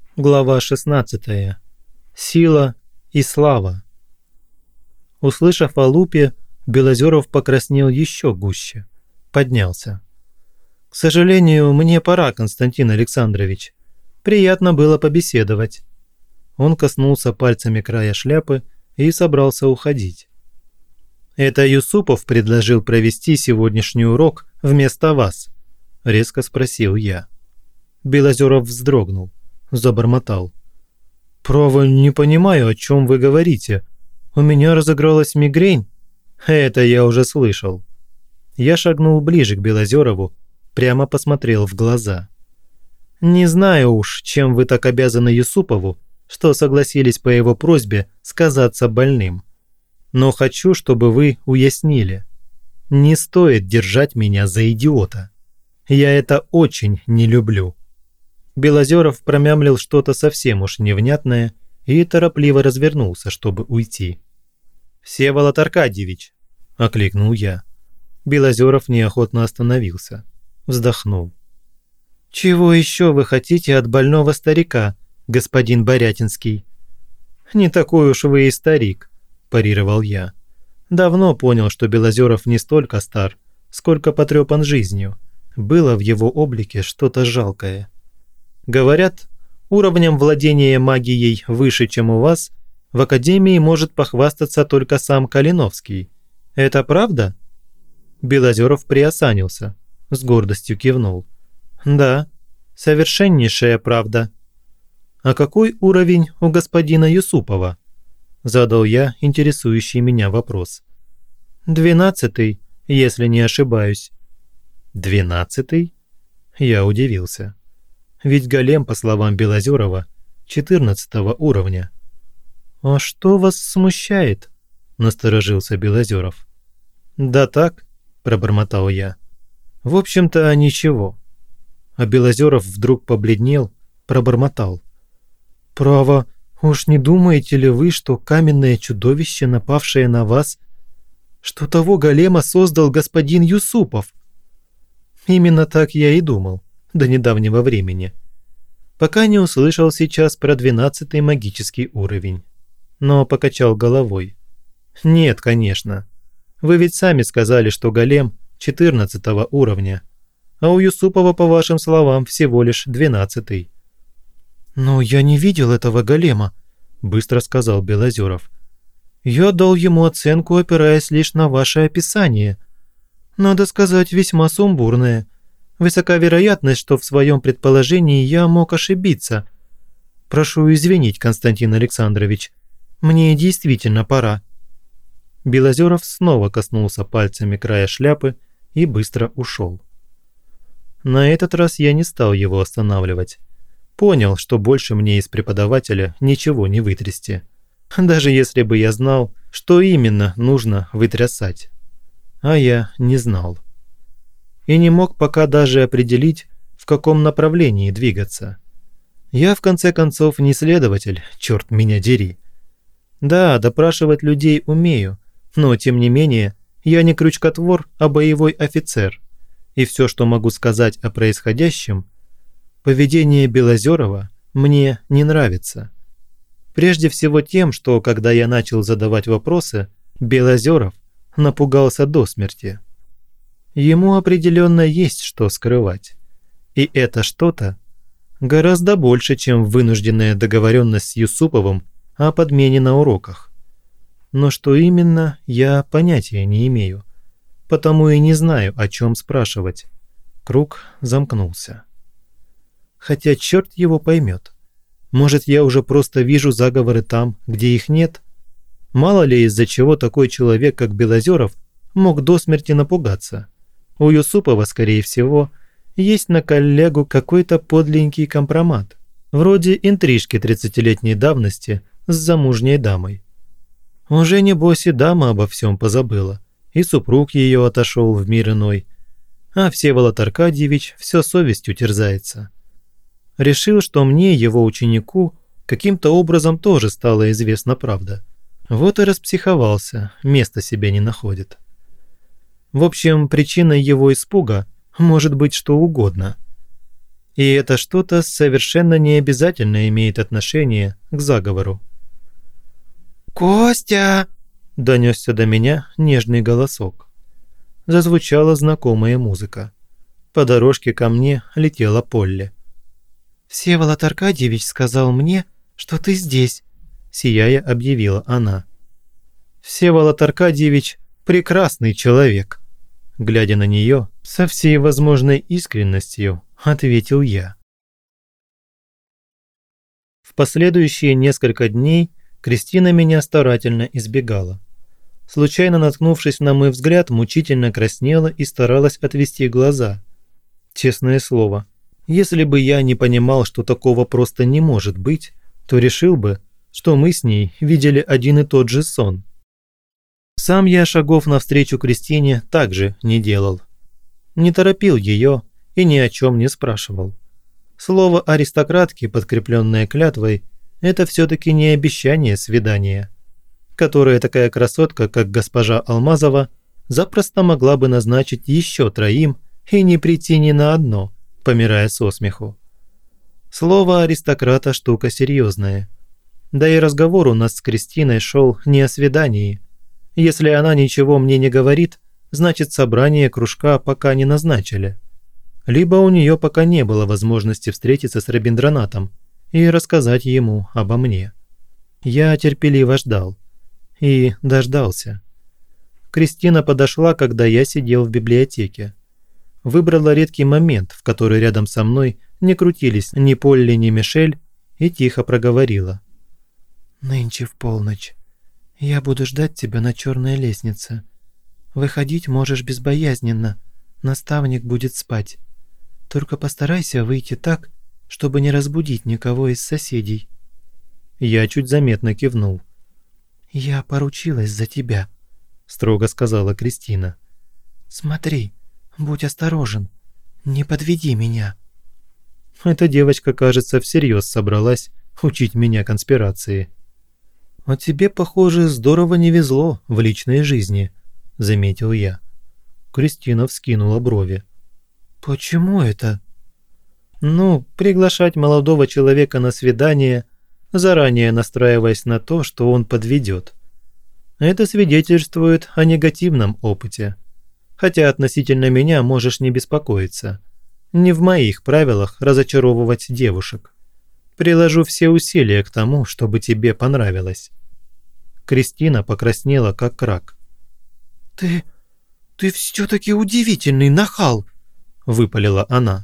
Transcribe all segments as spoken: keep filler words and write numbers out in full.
Глава шестнадцатая. Сила и слава. Услышав о лупе, Белозеров покраснел еще гуще. Поднялся. «К сожалению, мне пора, Константин Александрович. Приятно было побеседовать». Он коснулся пальцами края шляпы и собрался уходить. «Это Юсупов предложил провести сегодняшний урок вместо вас?» – резко спросил я. Белозеров вздрогнул. Забормотал. «Право, не понимаю, о чем вы говорите. У меня разыгралась мигрень». «Это я уже слышал». Я шагнул ближе к Белозерову, прямо посмотрел в глаза. «Не знаю уж, чем вы так обязаны Юсупову, что согласились по его просьбе сказаться больным. Но хочу, чтобы вы уяснили. Не стоит держать меня за идиота. Я это очень не люблю». Белозеров промямлил что-то совсем уж невнятное и торопливо развернулся, чтобы уйти. «Всеволод Аркадьевич!» – окликнул я. Белозеров неохотно остановился. Вздохнул. «Чего еще вы хотите от больного старика, господин Борятинский?» «Не такой уж вы и старик», – парировал я. Давно понял, что Белозеров не столько стар, сколько потрепан жизнью. Было в его облике что-то жалкое. Говорят, уровнем владения магией выше, чем у вас, в академии может похвастаться только сам Калиновский. Это правда?» Белозеров приосанился, с гордостью кивнул. «Да, совершеннейшая правда». «А какой уровень у господина Юсупова?» Задал я интересующий меня вопрос. «Двенадцатый, если не ошибаюсь». «Двенадцатый?» Я удивился. Ведь голем, по словам Белозерова, четырнадцатого уровня. «А что вас смущает?» – насторожился Белозеров. «Да так», – пробормотал я. «В общем-то, ничего». А Белозеров вдруг побледнел, пробормотал. «Право, уж не думаете ли вы, что каменное чудовище, напавшее на вас, что того голема создал господин Юсупов?» Именно так я и думал. До недавнего времени, пока не услышал сейчас про двенадцатый магический уровень. Но покачал головой. «Нет, конечно. Вы ведь сами сказали, что голем четырнадцатого уровня, а у Юсупова, по вашим словам, всего лишь двенадцатый». «Но я не видел этого голема», – быстро сказал Белозеров. «Я дал ему оценку, опираясь лишь на ваше описание. Надо сказать, весьма сумбурное. Высока вероятность, что в своем предположении я мог ошибиться. Прошу извинить, Константин Александрович. Мне действительно пора». Белозеров снова коснулся пальцами края шляпы и быстро ушел. На этот раз я не стал его останавливать. Понял, что больше мне из преподавателя ничего не вытрясти. Даже если бы я знал, что именно нужно вытрясать. А я не знал. И не мог пока даже определить, в каком направлении двигаться. Я, в конце концов, не следователь, черт меня дери. Да, допрашивать людей умею, но, тем не менее, я не крючкотвор, а боевой офицер. И все, что могу сказать о происходящем, поведение Белозерова мне не нравится. Прежде всего тем, что, когда я начал задавать вопросы, Белозеров напугался до смерти. Ему определенно есть что скрывать. И это что-то гораздо больше, чем вынужденная договоренность с Юсуповым о подмене на уроках. Но что именно, я понятия не имею. Потому и не знаю, о чем спрашивать. Круг замкнулся. Хотя черт его поймет. Может, я уже просто вижу заговоры там, где их нет? Мало ли, из-за чего такой человек, как Белозеров, мог до смерти напугаться. У Юсупова, скорее всего, есть на коллегу какой-то подленький компромат, вроде интрижки тридцатилетней давности с замужней дамой. Уже небось и дама обо всем позабыла, и супруг ее отошел в мир иной, а Всеволод Аркадьевич все совестью терзается. Решил, что мне, его ученику, каким-то образом тоже стала известна правда. Вот и распсиховался, места себе не находит. В общем, причиной его испуга может быть что угодно. И это что-то совершенно не обязательно имеет отношение к заговору. «Костя!» – донесся до меня нежный голосок. Зазвучала знакомая музыка. По дорожке ко мне летела Полли. «Всеволод Аркадьевич сказал мне, что ты здесь», – сияя объявила она. «Всеволод Аркадьевич – прекрасный человек», – глядя на нее со всей возможной искренностью, ответил я. В последующие несколько дней Кристина меня старательно избегала. Случайно наткнувшись на мой взгляд, мучительно краснела и старалась отвести глаза. Честное слово, если бы я не понимал, что такого просто не может быть, то решил бы, что мы с ней видели один и тот же сон. Сам я шагов навстречу Кристине также не делал. Не торопил ее и ни о чем не спрашивал. Слово аристократки, подкрепленное клятвой, это все-таки не обещание свидания, которое такая красотка, как госпожа Алмазова, запросто могла бы назначить еще троим и не прийти ни на одно, помирая со смеху. Слово аристократа штука серьезная. Да и разговор у нас с Кристиной шел не о свидании. Если она ничего мне не говорит, значит собрание кружка пока не назначили. Либо у нее пока не было возможности встретиться с Робиндранатом и рассказать ему обо мне. Я терпеливо ждал. И дождался. Кристина подошла, когда я сидел в библиотеке. Выбрала редкий момент, в который рядом со мной не крутились ни Полли, ни Мишель, и тихо проговорила. «Нынче в полночь. Я буду ждать тебя на черной лестнице. Выходить можешь безбоязненно, наставник будет спать. Только постарайся выйти так, чтобы не разбудить никого из соседей». Я чуть заметно кивнул. «Я поручилась за тебя», – строго сказала Кристина. «Смотри, будь осторожен, не подведи меня». Эта девочка, кажется, всерьез собралась учить меня конспирации. «А тебе, похоже, здорово не везло в личной жизни», – заметил я. Кристина вскинула брови. «Почему это?» «Ну, приглашать молодого человека на свидание, заранее настраиваясь на то, что он подведет. Это свидетельствует о негативном опыте. Хотя относительно меня можешь не беспокоиться. Не в моих правилах разочаровывать девушек. Приложу все усилия к тому, чтобы тебе понравилось». Кристина покраснела, как рак. «Ты... ты все-таки удивительный нахал!» – выпалила она.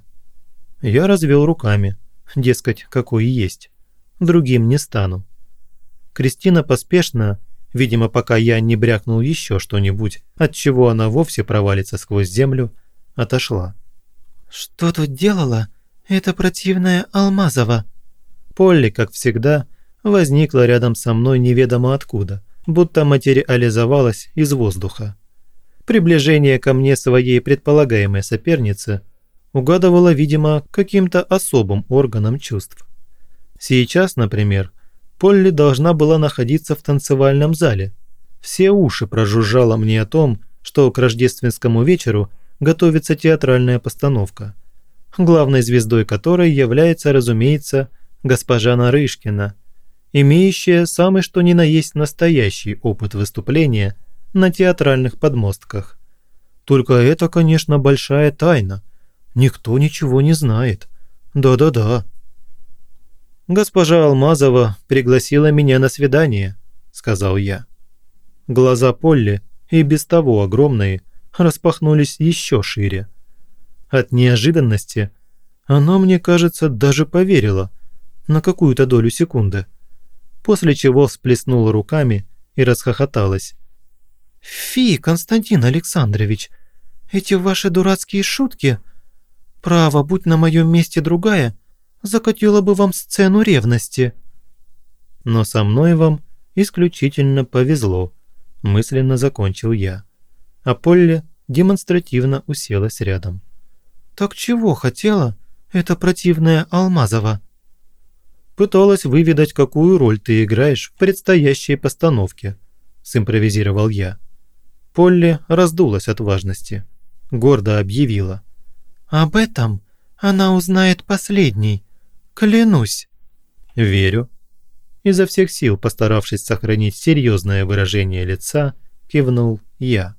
Я развел руками, дескать, какой есть. Другим не стану. Кристина поспешно, видимо, пока я не брякнул еще что-нибудь, от чего она вовсе провалится сквозь землю, отошла. «Что тут делала эта противная Алмазова?» Полли, как всегда, возникла рядом со мной неведомо откуда, будто материализовалась из воздуха. Приближение ко мне своей предполагаемой соперницы угадывало, видимо, каким-то особым органом чувств. Сейчас, например, Полли должна была находиться в танцевальном зале. Все уши прожужжало мне о том, что к рождественскому вечеру готовится театральная постановка, главной звездой которой является, разумеется, госпожа Нарышкина, имеющая самый что ни на есть настоящий опыт выступления на театральных подмостках. Только это, конечно, большая тайна. Никто ничего не знает. Да-да-да. «Госпожа Алмазова пригласила меня на свидание», – сказал я. Глаза Полли, и без того огромные, распахнулись еще шире. От неожиданности она, мне кажется, даже поверила на какую-то долю секунды, после чего всплеснула руками и расхохоталась. «Фи, Константин Александрович, эти ваши дурацкие шутки, право, будь на моем месте другая, закатила бы вам сцену ревности». «Но со мной вам исключительно повезло», – мысленно закончил я. А Полли демонстративно уселась рядом. «Так чего хотела эта противная Алмазова?» «Пыталась выведать, какую роль ты играешь в предстоящей постановке», – симпровизировал я. Полли раздулась от важности. Гордо объявила. «Об этом Она узнает последней. Клянусь». «Верю». Изо всех сил, постаравшись сохранить серьезное выражение лица, кивнул я.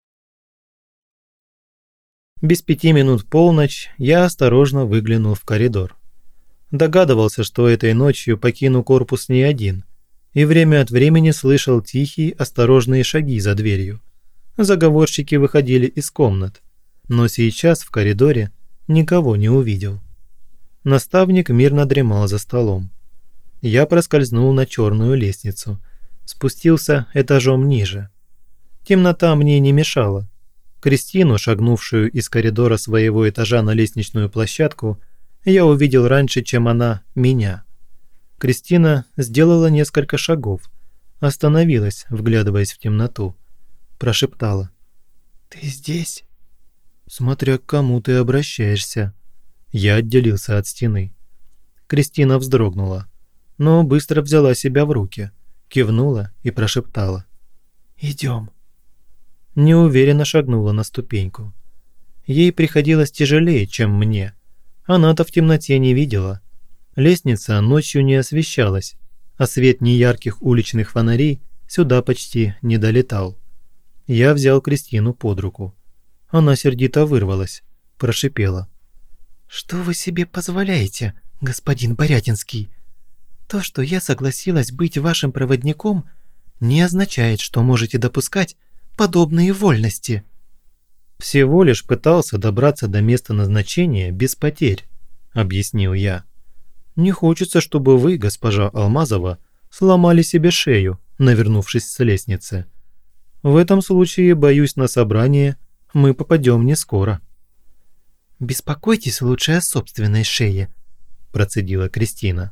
Без пяти минут полночь я осторожно выглянул в коридор. Догадывался, что этой ночью покину корпус не один, и время от времени слышал тихие, осторожные шаги за дверью. Заговорщики выходили из комнат, но сейчас в коридоре никого не увидел. Наставник мирно дремал за столом. Я проскользнул на черную лестницу, спустился этажом ниже. Темнота мне не мешала. Кристину, шагнувшую из коридора своего этажа на лестничную площадку, я увидел раньше, чем она меня. Кристина сделала несколько шагов, остановилась, вглядываясь в темноту. Прошептала: «Ты здесь?» «Смотря к кому ты обращаешься». Я отделился от стены. Кристина вздрогнула, но быстро взяла себя в руки, кивнула и прошептала: «Идем». Неуверенно шагнула на ступеньку. Ей приходилось тяжелее, чем мне. Она-то в темноте не видела. Лестница ночью не освещалась, а свет неярких уличных фонарей сюда почти не долетал. Я взял Кристину под руку. Она сердито вырвалась, прошипела: «Что вы себе позволяете, господин Борятинский? То, что я согласилась быть вашим проводником, не означает, что можете допускать подобные вольности». «Всего лишь пытался добраться до места назначения без потерь», – объяснил я. «Не хочется, чтобы вы, госпожа Алмазова, сломали себе шею, навернувшись с лестницы. В этом случае, боюсь, на собрание мы попадем не скоро». «Беспокойтесь лучше о собственной шее», – процедила Кристина.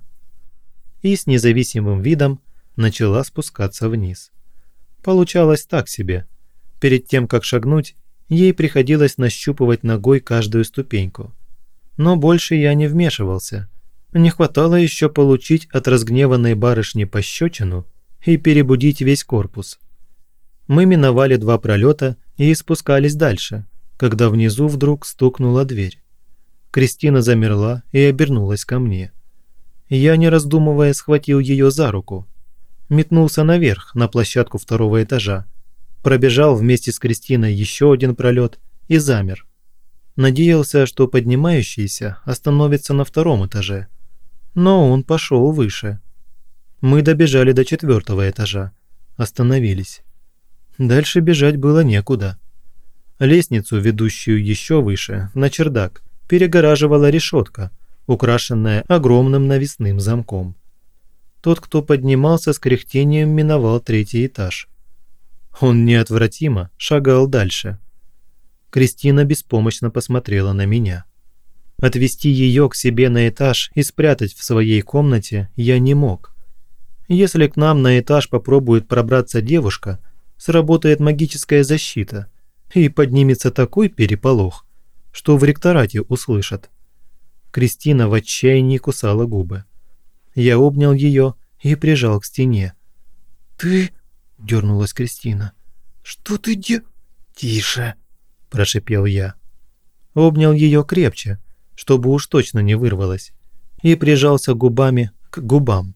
И с независимым видом начала спускаться вниз. Получалось так себе. Перед тем, как шагнуть, ей приходилось нащупывать ногой каждую ступеньку. Но больше я не вмешивался. Не хватало еще получить от разгневанной барышни пощечину и перебудить весь корпус. Мы миновали два пролета и спускались дальше, когда внизу вдруг стукнула дверь. Кристина замерла и обернулась ко мне. Я, не раздумывая, схватил ее за руку. Метнулся наверх, на площадку второго этажа. Пробежал вместе с Кристиной еще один пролет и замер. Надеялся, что поднимающийся остановится на втором этаже. Но он пошел выше. Мы добежали до четвертого этажа. Остановились. Дальше бежать было некуда. Лестницу, ведущую еще выше, на чердак, перегораживала решетка, украшенная огромным навесным замком. Тот, кто поднимался, с кряхтением миновал третий этаж. Он неотвратимо шагал дальше. Кристина беспомощно посмотрела на меня. Отвести ее к себе на этаж и спрятать в своей комнате я не мог. Если к нам на этаж попробует пробраться девушка, сработает магическая защита, и поднимется такой переполох, что в ректорате услышат. Кристина в отчаянии кусала губы. Я обнял ее и прижал к стене. «Ты...» – дернулась Кристина. «Что ты де...» «Тише!» – прошипел я. Обнял ее крепче, чтобы уж точно не вырвалось, и прижался губами к губам.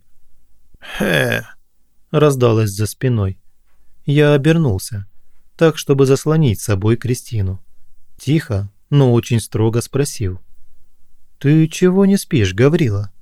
«Хе!» – раздалось за спиной. Я обернулся, так, чтобы заслонить собой Кристину. Тихо, но очень строго спросил: «Ты чего не спишь, Гаврила?»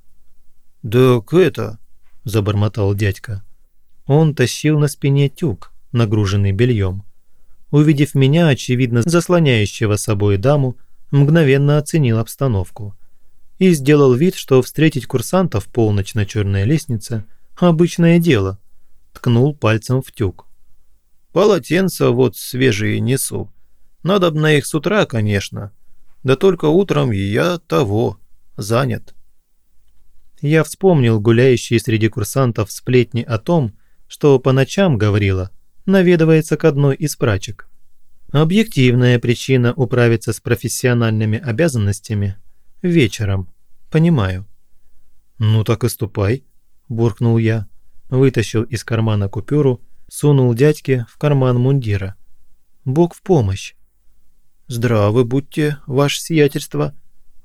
«Так это...» – забормотал дядька. Он тащил на спине тюк, нагруженный бельем. Увидев меня, очевидно заслоняющего собой даму, мгновенно оценил обстановку и сделал вид, что встретить курсантов в полночь на черной лестнице – обычное дело. Ткнул пальцем в тюк. «Полотенца вот свежие несу. Надо б на их с утра, конечно. Да только утром я того, занят». Я вспомнил гуляющие среди курсантов сплетни о том, что по ночам Гаврила наведывается к одной из прачек. Объективная причина управиться с профессиональными обязанностями вечером, понимаю. «Ну так и ступай», – буркнул я, вытащил из кармана купюру, сунул дядьке в карман мундира. «Бог в помощь». «Здравы будьте, ваше сиятельство», –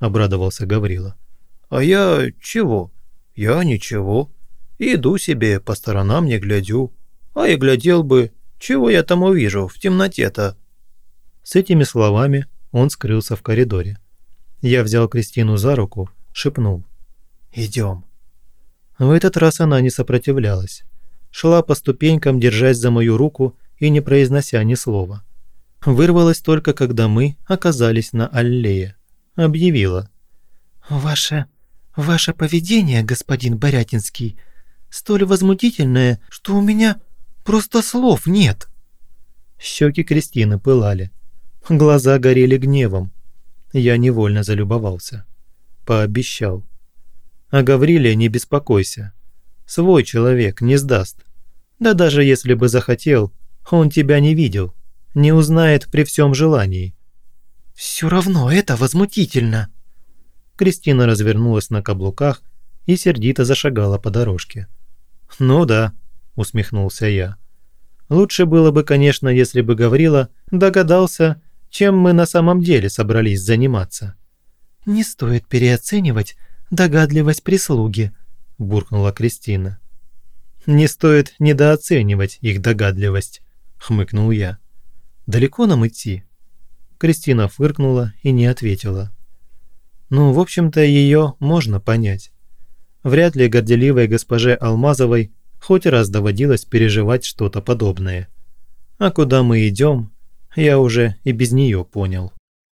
обрадовался Гаврила. «А я чего? Я ничего. Иду себе, по сторонам не глядю. А и глядел бы, чего я там увижу в темноте-то?» С этими словами он скрылся в коридоре. Я взял Кристину за руку, шепнул: «Идем». В этот раз она не сопротивлялась. Шла по ступенькам, держась за мою руку и не произнося ни слова. Вырвалась только, когда мы оказались на аллее. Объявила: «Ваше... ваше поведение, господин Борятинский, столь возмутительное, что у меня просто слов нет». Щеки Кристины пылали. Глаза горели гневом. Я невольно залюбовался. Пообещал: «О Гавриле не беспокойся. Свой человек не сдаст. Да даже если бы захотел, он тебя не видел, не узнает при всем желании». «Все равно это возмутительно». Кристина развернулась на каблуках и сердито зашагала по дорожке. «Ну да», – усмехнулся я. «Лучше было бы, конечно, если бы Гаврила догадался, чем мы на самом деле собрались заниматься». «Не стоит переоценивать догадливость прислуги», – буркнула Кристина. «Не стоит недооценивать их догадливость», – хмыкнул я. «Далеко нам идти?» Кристина фыркнула и не ответила. Ну, в общем-то, ее можно понять. Вряд ли горделивой госпоже Алмазовой хоть раз доводилось переживать что-то подобное. А куда мы идем, я уже и без нее понял.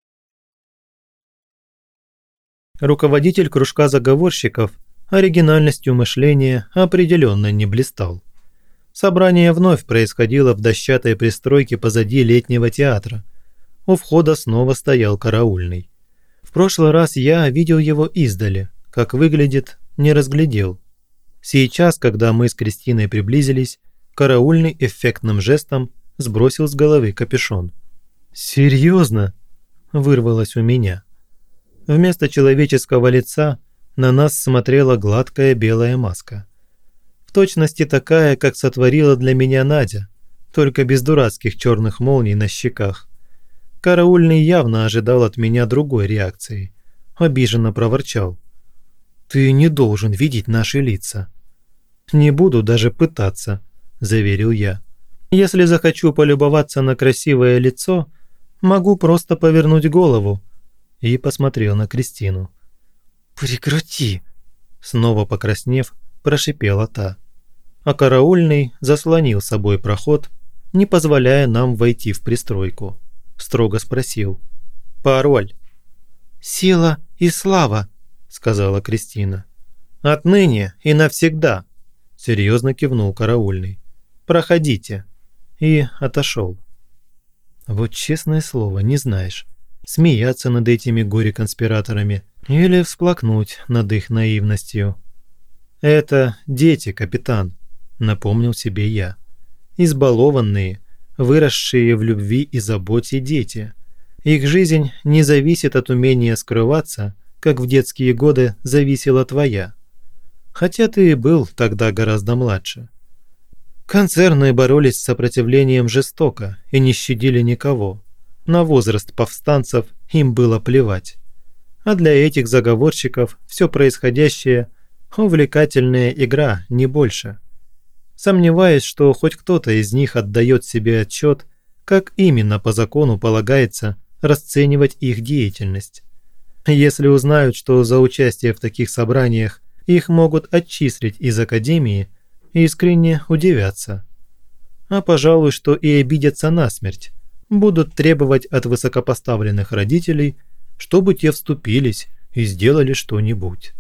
Руководитель кружка заговорщиков оригинальностью мышления определенно не блистал. Собрание вновь происходило в дощатой пристройке позади летнего театра. У входа снова стоял караульный. В прошлый раз я видел его издали, как выглядит, не разглядел. Сейчас, когда мы с Кристиной приблизились, караульный эффектным жестом сбросил с головы капюшон. «Серьезно?» – вырвалось у меня. Вместо человеческого лица на нас смотрела гладкая белая маска. В точности такая, как сотворила для меня Надя, только без дурацких черных молний на щеках. Караульный явно ожидал от меня другой реакции. Обиженно проворчал: «Ты не должен видеть наши лица». «Не буду даже пытаться», – заверил я. «Если захочу полюбоваться на красивое лицо, могу просто повернуть голову». И посмотрел на Кристину. «Прекрати!» – снова покраснев, прошипела та. А караульный заслонил собой проход, не позволяя нам войти в пристройку. Строго спросил: «Пароль?» «Сила и слава», – сказала Кристина. «Отныне и навсегда», – серьезно кивнул караульный. «Проходите». И отошел. Вот честное слово, не знаешь, смеяться над этими горе-конспираторами или всплакнуть над их наивностью. «Это дети, капитан», – напомнил себе я. «Избалованные, выросшие в любви и заботе дети. Их жизнь не зависит от умения скрываться, как в детские годы зависела твоя. Хотя ты и был тогда гораздо младше. Концерны боролись с сопротивлением жестоко и не щадили никого. На возраст повстанцев им было плевать. А для этих заговорщиков все происходящее – увлекательная игра, не больше. Сомневаюсь, что хоть кто-то из них отдает себе отчет, как именно по закону полагается расценивать их деятельность. Если узнают, что за участие в таких собраниях их могут отчислить из академии, искренне удивятся. А пожалуй, что и обидятся насмерть, будут требовать от высокопоставленных родителей, чтобы те вступились и сделали что-нибудь.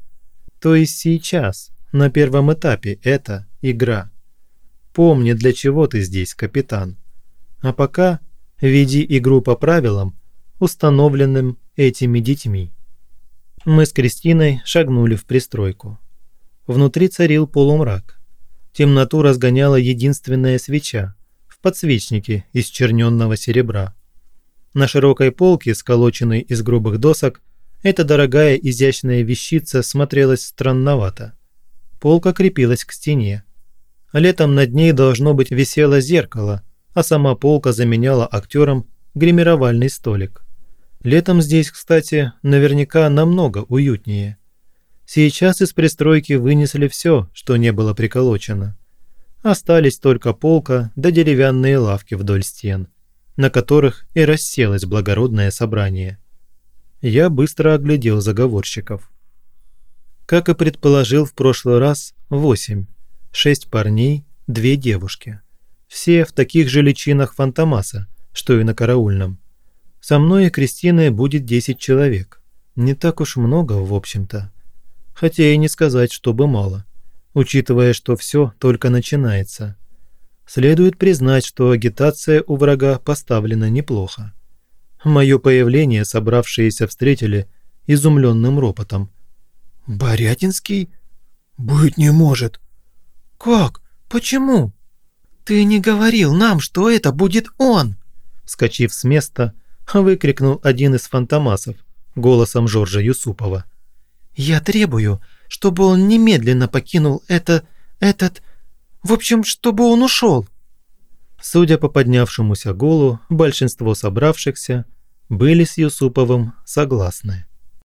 То есть сейчас, на первом этапе, это игра. Помни, для чего ты здесь, капитан. А пока веди игру по правилам, установленным этими детьми. Мы с Кристиной шагнули в пристройку. Внутри царил полумрак. Темноту разгоняла единственная свеча в подсвечнике из черненного серебра. На широкой полке, сколоченной из грубых досок, эта дорогая изящная вещица смотрелась странновато. Полка крепилась к стене. Летом над ней должно быть висело зеркало, а сама полка заменяла актерам гримировальный столик. Летом здесь, кстати, наверняка намного уютнее. Сейчас из пристройки вынесли все, что не было приколочено. Остались только полка да деревянные лавки вдоль стен, на которых и расселось благородное собрание. Я быстро оглядел заговорщиков. Как и предположил в прошлый раз, восемь. Шесть парней, две девушки. Все в таких же личинах Фантомаса, что и на караульном. Со мной и Кристиной будет десять человек. Не так уж много, в общем-то. Хотя и не сказать, чтобы мало, учитывая, что все только начинается. Следует признать, что агитация у врага поставлена неплохо. Мое появление собравшиеся встретили изумленным ропотом. «Борятинский? Быть не может. Как? Почему? Ты не говорил нам, что это будет он!» Вскочив с места, выкрикнул один из фантомасов голосом Жоржа Юсупова. «Я требую, чтобы он немедленно покинул это... этот... В общем, чтобы он ушел!» Судя по поднявшемуся гулу, большинство собравшихся были с Юсуповым согласны.